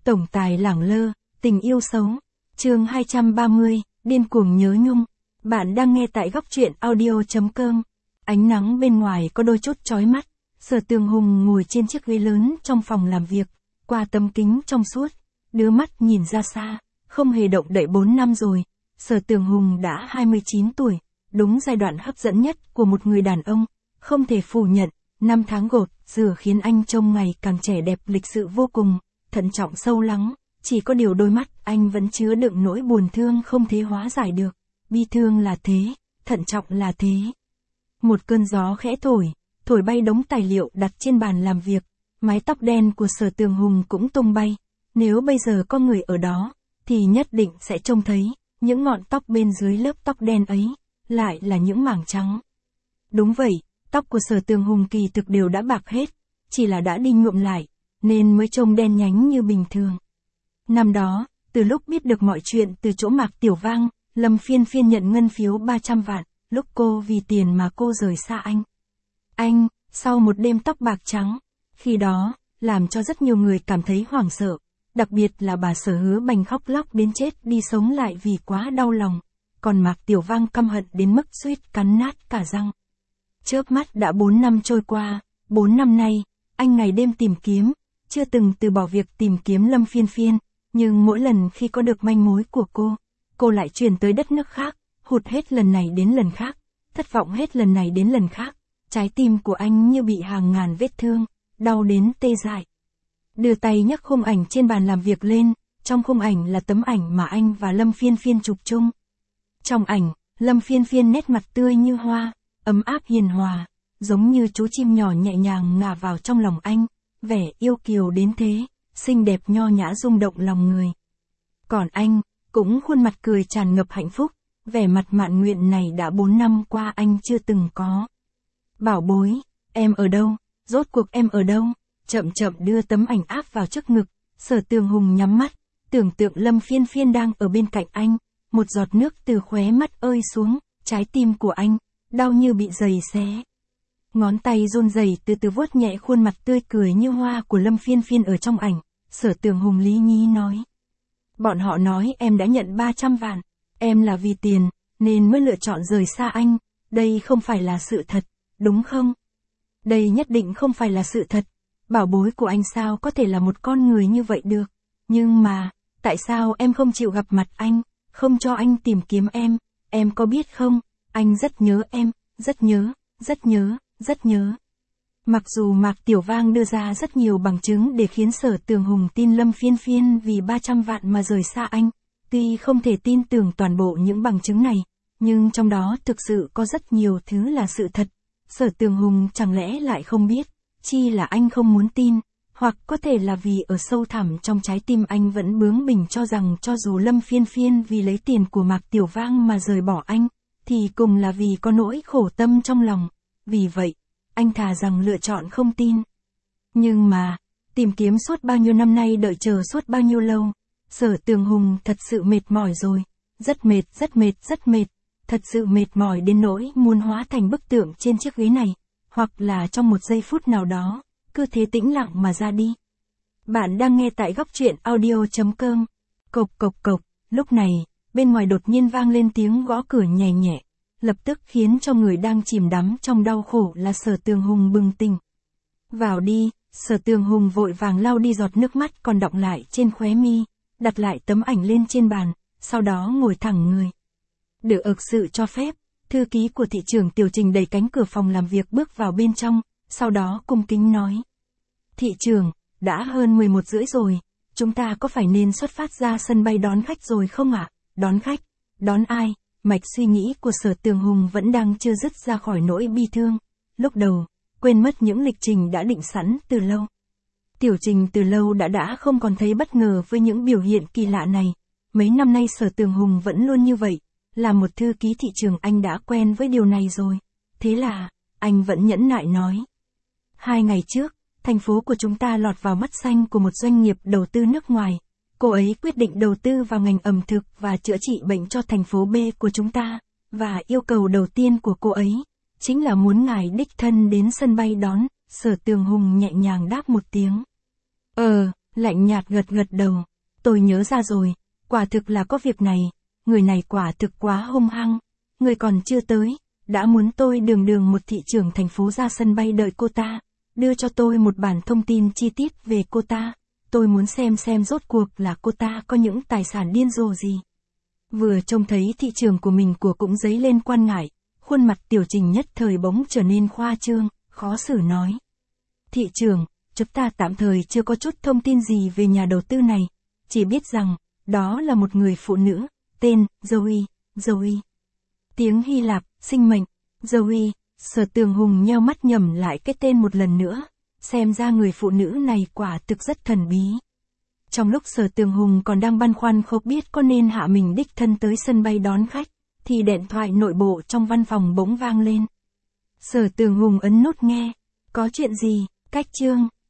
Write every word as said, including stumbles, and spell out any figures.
Tổng tài lẳng lơ, tình yêu xấu. Chương hai trăm ba mươi, điên cuồng nhớ nhung. Bạn đang nghe tại góc truyện audio chấm com. Ánh nắng bên ngoài có đôi chút chói mắt. Sở Tường Hùng ngồi trên chiếc ghế lớn trong phòng làm việc, qua tấm kính trong suốt, đưa mắt nhìn ra xa, không hề động đậy bốn năm rồi. Sở Tường Hùng đã hai mươi chín tuổi, đúng giai đoạn hấp dẫn nhất của một người đàn ông, không thể phủ nhận, năm tháng gột rửa khiến anh trông ngày càng trẻ đẹp lịch sự vô cùng, thận trọng sâu lắng, chỉ có điều đôi mắt anh vẫn chứa đựng nỗi buồn thương không thể hóa giải được, bi thương là thế, thận trọng là thế. Một cơn gió khẽ thổi, thổi bay đống tài liệu đặt trên bàn làm việc, mái tóc đen của Sở Tường Hùng cũng tung bay, nếu bây giờ có người ở đó, thì nhất định sẽ trông thấy, những ngọn tóc bên dưới lớp tóc đen ấy, lại là những mảng trắng. Đúng vậy, tóc của Sở Tường Hùng kỳ thực đều đã bạc hết, chỉ là đã đi nhuộm lại, nên mới trông đen nhánh như bình thường. Năm đó, từ lúc biết được mọi chuyện từ chỗ Mạc Tiểu Vang, Lâm Phiên Phiên nhận ngân phiếu ba trăm vạn, lúc cô vì tiền mà cô rời xa anh. Anh, sau một đêm tóc bạc trắng, khi đó, làm cho rất nhiều người cảm thấy hoảng sợ, đặc biệt là bà Sở Hứa Bành khóc lóc đến chết đi sống lại vì quá đau lòng, còn Mạc Tiểu Vang căm hận đến mức suýt cắn nát cả răng. Chớp mắt đã bốn năm trôi qua, bốn năm nay, anh ngày đêm tìm kiếm, chưa từng từ bỏ việc tìm kiếm Lâm Phiên Phiên, nhưng mỗi lần khi có được manh mối của cô, cô lại chuyển tới đất nước khác, hụt hết lần này đến lần khác, thất vọng hết lần này đến lần khác, trái tim của anh như bị hàng ngàn vết thương, đau đến tê dại. Đưa tay nhấc khung ảnh trên bàn làm việc lên, trong khung ảnh là tấm ảnh mà anh và Lâm Phiên Phiên chụp chung. Trong ảnh, Lâm Phiên Phiên nét mặt tươi như hoa, ấm áp hiền hòa, giống như chú chim nhỏ nhẹ nhàng ngả vào trong lòng anh, vẻ yêu kiều đến thế, xinh đẹp nho nhã rung động lòng người. Còn anh, cũng khuôn mặt cười tràn ngập hạnh phúc, vẻ mặt mạn nguyện này đã bốn năm qua anh chưa từng có. Bảo bối, em ở đâu, rốt cuộc em ở đâu, chậm chậm đưa tấm ảnh áp vào trước ngực, Sở Tường Hùng nhắm mắt, tưởng tượng Lâm Phiên Phiên đang ở bên cạnh anh, một giọt nước từ khóe mắt ơi xuống, trái tim của anh, đau như bị giày xé. Ngón tay run rẩy từ từ vuốt nhẹ khuôn mặt tươi cười như hoa của Lâm Phiên Phiên ở trong ảnh, Sở Tường Hùng lý nhí nói. Bọn họ nói em đã nhận ba trăm vạn, em là vì tiền, nên mới lựa chọn rời xa anh, đây không phải là sự thật, đúng không? Đây nhất định không phải là sự thật, bảo bối của anh sao có thể là một con người như vậy được, nhưng mà, tại sao em không chịu gặp mặt anh, không cho anh tìm kiếm em, em có biết không, anh rất nhớ em, rất nhớ, rất nhớ, rất nhớ. Mặc dù Mạc Tiểu Vang đưa ra rất nhiều bằng chứng để khiến Sở Tường Hùng tin Lâm Phiên Phiên vì ba trăm vạn mà rời xa anh, tuy không thể tin tưởng toàn bộ những bằng chứng này, nhưng trong đó thực sự có rất nhiều thứ là sự thật. Sở Tường Hùng chẳng lẽ lại không biết, chi là anh không muốn tin, hoặc có thể là vì ở sâu thẳm trong trái tim anh vẫn bướng bỉnh cho rằng cho dù Lâm Phiên Phiên vì lấy tiền của Mạc Tiểu Vang mà rời bỏ anh, thì cùng là vì có nỗi khổ tâm trong lòng, vì vậy, anh thà rằng lựa chọn không tin. Nhưng mà, tìm kiếm suốt bao nhiêu năm nay đợi chờ suốt bao nhiêu lâu, Sở Tường Hùng thật sự mệt mỏi rồi, rất mệt, rất mệt, rất mệt, thật sự mệt mỏi đến nỗi muốn hóa thành bức tượng trên chiếc ghế này, hoặc là trong một giây phút nào đó, cứ thế tĩnh lặng mà ra đi. Bạn đang nghe tại góc truyện audio chấm com. Cộc cộc cộc, lúc này, bên ngoài đột nhiên vang lên tiếng gõ cửa nhẹ nhẹ, lập tức khiến cho người đang chìm đắm trong đau khổ là Sở Tường Hùng bừng tỉnh. Vào đi, Sở Tường Hùng vội vàng lau đi giọt nước mắt còn đọng lại trên khóe mi, đặt lại tấm ảnh lên trên bàn, sau đó ngồi thẳng người. Được ực sự cho phép, thư ký của thị trưởng Tiểu Trình đẩy cánh cửa phòng làm việc bước vào bên trong, sau đó cung kính nói. Thị trưởng, đã hơn mười một rưỡi rồi, chúng ta có phải nên xuất phát ra sân bay đón khách rồi không ạ? À? Đón khách? Đón ai? Mạch suy nghĩ của Sở Tường Hùng vẫn đang chưa dứt ra khỏi nỗi bi thương. Lúc đầu, quên mất những lịch trình đã định sẵn từ lâu. Tiểu Trình từ lâu đã đã không còn thấy bất ngờ với những biểu hiện kỳ lạ này. Mấy năm nay Sở Tường Hùng vẫn luôn như vậy. Là một thư ký thị trường anh đã quen với điều này rồi. Thế là, anh vẫn nhẫn nại nói. Hai ngày trước, thành phố của chúng ta lọt vào mắt xanh của một doanh nghiệp đầu tư nước ngoài. Cô ấy quyết định đầu tư vào ngành ẩm thực và chữa trị bệnh cho thành phố B của chúng ta. Và yêu cầu đầu tiên của cô ấy, chính là muốn ngài đích thân đến sân bay đón. Sở Tường Hùng nhẹ nhàng đáp một tiếng. Ờ, lạnh nhạt gật gật đầu. Tôi nhớ ra rồi, quả thực là có việc này, người này quả thực quá hung hăng. Người còn chưa tới, đã muốn tôi đường đường một thị trưởng thành phố ra sân bay đợi cô ta, đưa cho tôi một bản thông tin chi tiết về cô ta. Tôi muốn xem xem rốt cuộc là cô ta có những tài sản điên rồ gì. Vừa trông thấy thị trường của mình của cũng dấy lên quan ngại, khuôn mặt Tiểu Trình nhất thời bỗng trở nên khoa trương, khó xử nói. Thị trường, chúng ta tạm thời chưa có chút thông tin gì về nhà đầu tư này, chỉ biết rằng, đó là một người phụ nữ, tên, Zoe, Zoe. Tiếng Hy Lạp, sinh mệnh, Zoe, Sở Tường Hùng nheo mắt nhầm lại cái tên một lần nữa, xem ra người phụ nữ này quả thực rất thần bí. Trong lúc Sở Tường Hùng còn đang băn khoăn không biết có nên hạ mình đích thân tới sân bay đón khách, thì điện thoại nội bộ trong văn phòng bỗng vang lên. Sở Tường Hùng ấn nút nghe, có chuyện gì, Cách Chương.